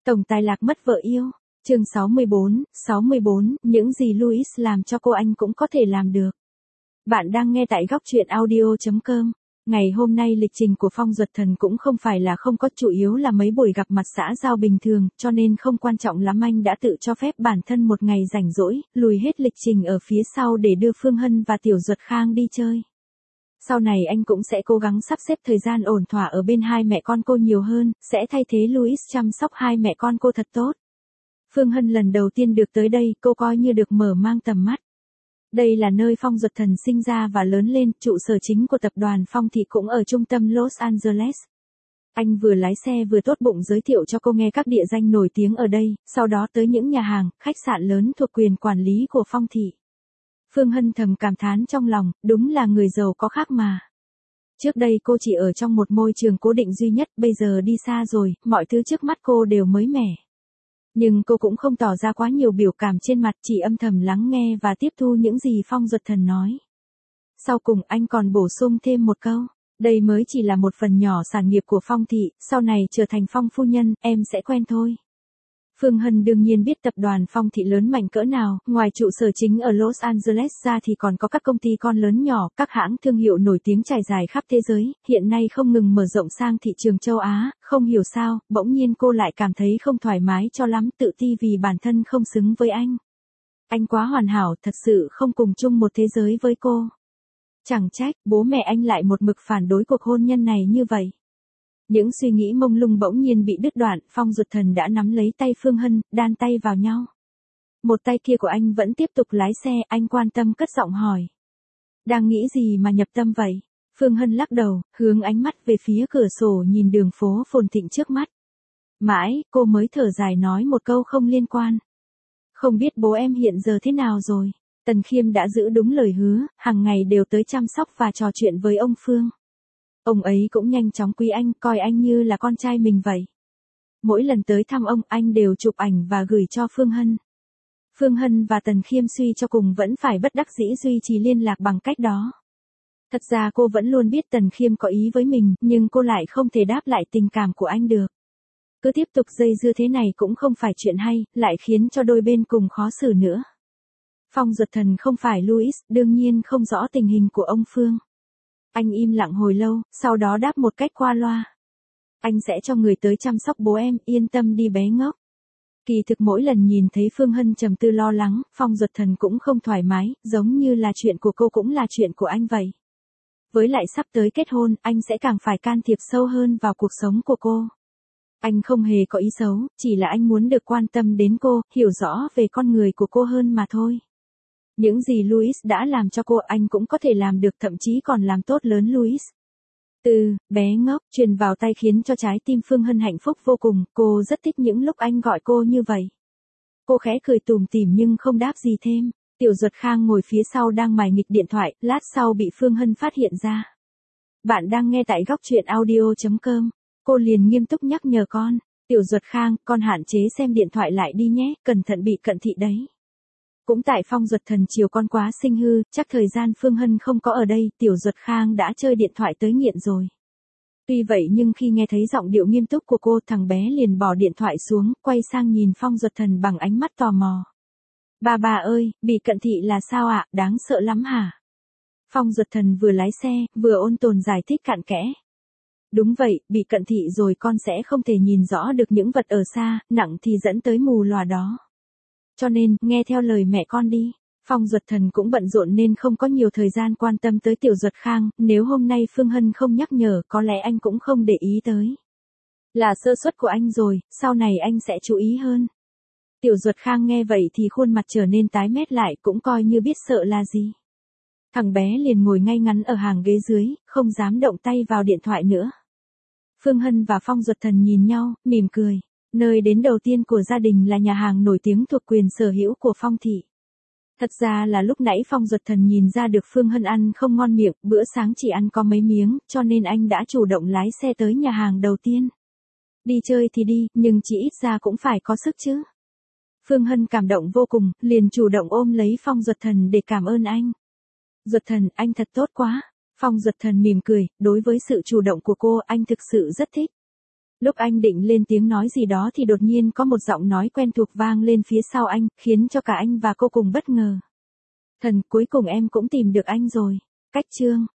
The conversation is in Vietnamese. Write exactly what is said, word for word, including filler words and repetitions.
Tổng tài lạc mất vợ yêu. Chương sáu mươi bốn, sáu mươi bốn, những gì Louis làm cho cô anh cũng có thể làm được. Bạn đang nghe tại góc truyện audio chấm com. Ngày hôm nay lịch trình của Phong Duật Thần cũng không phải là không có, chủ yếu là mấy buổi gặp mặt xã giao bình thường, cho nên không quan trọng lắm, anh đã tự cho phép bản thân một ngày rảnh rỗi, lùi hết lịch trình ở phía sau để đưa Phương Hân và Tiểu Duật Khang đi chơi. Sau này anh cũng sẽ cố gắng sắp xếp thời gian ổn thỏa ở bên hai mẹ con cô nhiều hơn, sẽ thay thế Louis chăm sóc hai mẹ con cô thật tốt. Phương Hân lần đầu tiên được tới đây, cô coi như được mở mang tầm mắt. Đây là nơi Phong Duật Thần sinh ra và lớn lên, trụ sở chính của tập đoàn Phong Thị cũng ở trung tâm Los Angeles. Anh vừa lái xe vừa tốt bụng giới thiệu cho cô nghe các địa danh nổi tiếng ở đây, sau đó tới những nhà hàng, khách sạn lớn thuộc quyền quản lý của Phong Thị. Phương Hân thầm cảm thán trong lòng, đúng là người giàu có khác mà. Trước đây cô chỉ ở trong một môi trường cố định duy nhất, bây giờ đi xa rồi, mọi thứ trước mắt cô đều mới mẻ. Nhưng cô cũng không tỏ ra quá nhiều biểu cảm trên mặt, chỉ âm thầm lắng nghe và tiếp thu những gì Phong Duật Thần nói. Sau cùng anh còn bổ sung thêm một câu, đây mới chỉ là một phần nhỏ sản nghiệp của Phong Thị, sau này trở thành Phong phu nhân, em sẽ quen thôi. Phương Hân đương nhiên biết tập đoàn Phong Thị lớn mạnh cỡ nào, ngoài trụ sở chính ở Los Angeles ra thì còn có các công ty con lớn nhỏ, các hãng thương hiệu nổi tiếng trải dài khắp thế giới, hiện nay không ngừng mở rộng sang thị trường châu Á, không hiểu sao, bỗng nhiên cô lại cảm thấy không thoải mái cho lắm, tự ti vì bản thân không xứng với anh. Anh quá hoàn hảo, thật sự không cùng chung một thế giới với cô. Chẳng trách, bố mẹ anh lại một mực phản đối cuộc hôn nhân này như vậy. Những suy nghĩ mông lung bỗng nhiên bị đứt đoạn, Phong Duật Thần đã nắm lấy tay Phương Hân, đan tay vào nhau. Một tay kia của anh vẫn tiếp tục lái xe, anh quan tâm cất giọng hỏi. Đang nghĩ gì mà nhập tâm vậy? Phương Hân lắc đầu, hướng ánh mắt về phía cửa sổ nhìn đường phố phồn thịnh trước mắt. Mãi, cô mới thở dài nói một câu không liên quan. Không biết bố em hiện giờ thế nào rồi? Tần Khiêm đã giữ đúng lời hứa, hàng ngày đều tới chăm sóc và trò chuyện với ông Phương. Ông ấy cũng nhanh chóng quý anh, coi anh như là con trai mình vậy. Mỗi lần tới thăm ông, anh đều chụp ảnh và gửi cho Phương Hân. Phương Hân và Tần Khiêm suy cho cùng vẫn phải bất đắc dĩ duy trì liên lạc bằng cách đó. Thật ra cô vẫn luôn biết Tần Khiêm có ý với mình, nhưng cô lại không thể đáp lại tình cảm của anh được. Cứ tiếp tục dây dưa thế này cũng không phải chuyện hay, lại khiến cho đôi bên cùng khó xử nữa. Phong Duật Thần không phải Louis, đương nhiên không rõ tình hình của ông Phương. Anh im lặng hồi lâu, sau đó đáp một cách qua loa. Anh sẽ cho người tới chăm sóc bố em, yên tâm đi bé ngốc. Kỳ thực mỗi lần nhìn thấy Phương Hân trầm tư lo lắng, Phong Duật Thần cũng không thoải mái, giống như là chuyện của cô cũng là chuyện của anh vậy. Với lại sắp tới kết hôn, anh sẽ càng phải can thiệp sâu hơn vào cuộc sống của cô. Anh không hề có ý xấu, chỉ là anh muốn được quan tâm đến cô, hiểu rõ về con người của cô hơn mà thôi. Những gì Louis đã làm cho cô anh cũng có thể làm được, thậm chí còn làm tốt lớn Louis. Từ, bé ngốc, truyền vào tay khiến cho trái tim Phương Hân hạnh phúc vô cùng, cô rất thích những lúc anh gọi cô như vậy. Cô khẽ cười tủm tỉm nhưng không đáp gì thêm. Tiểu Duật Khang ngồi phía sau đang mải nghịch điện thoại, lát sau bị Phương Hân phát hiện ra. Bạn đang nghe tại góc truyện audio chấm com. Cô liền nghiêm túc nhắc nhở con. Tiểu Duật Khang, con hạn chế xem điện thoại lại đi nhé, cẩn thận bị cận thị đấy. Cũng tại Phong Duật Thần chiều con quá sinh hư, chắc thời gian Phương Hân không có ở đây, Tiểu Duật Khang đã chơi điện thoại tới nghiện rồi. Tuy vậy nhưng khi nghe thấy giọng điệu nghiêm túc của cô, thằng bé liền bỏ điện thoại xuống, quay sang nhìn Phong Duật Thần bằng ánh mắt tò mò. Bà bà ơi, bị cận thị là sao ạ, đáng sợ lắm hả? Phong Duật Thần vừa lái xe, vừa ôn tồn giải thích cặn kẽ. Đúng vậy, bị cận thị rồi con sẽ không thể nhìn rõ được những vật ở xa, nặng thì dẫn tới mù lòa đó. Cho nên, nghe theo lời mẹ con đi. Phong Duật Thần cũng bận rộn nên không có nhiều thời gian quan tâm tới Tiểu Duật Khang, nếu hôm nay Phương Hân không nhắc nhở, có lẽ anh cũng không để ý tới. Là sơ suất của anh rồi, sau này anh sẽ chú ý hơn. Tiểu Duật Khang nghe vậy thì khuôn mặt trở nên tái mét lại, cũng coi như biết sợ là gì. Thằng bé liền ngồi ngay ngắn ở hàng ghế dưới, không dám động tay vào điện thoại nữa. Phương Hân và Phong Duật Thần nhìn nhau, mỉm cười. Nơi đến đầu tiên của gia đình là nhà hàng nổi tiếng thuộc quyền sở hữu của Phong Thị. Thật ra là lúc nãy Phong Duật Thần nhìn ra được Phương Hân ăn không ngon miệng, bữa sáng chỉ ăn có mấy miếng, cho nên anh đã chủ động lái xe tới nhà hàng đầu tiên. Đi chơi thì đi, nhưng chỉ ít ra cũng phải có sức chứ. Phương Hân cảm động vô cùng, liền chủ động ôm lấy Phong Duật Thần để cảm ơn anh. Duật Thần, anh thật tốt quá. Phong Duật Thần mỉm cười, đối với sự chủ động của cô anh thực sự rất thích. Lúc anh định lên tiếng nói gì đó thì đột nhiên có một giọng nói quen thuộc vang lên phía sau anh, khiến cho cả anh và cô cùng bất ngờ. Thần, cuối cùng em cũng tìm được anh rồi. Cách chương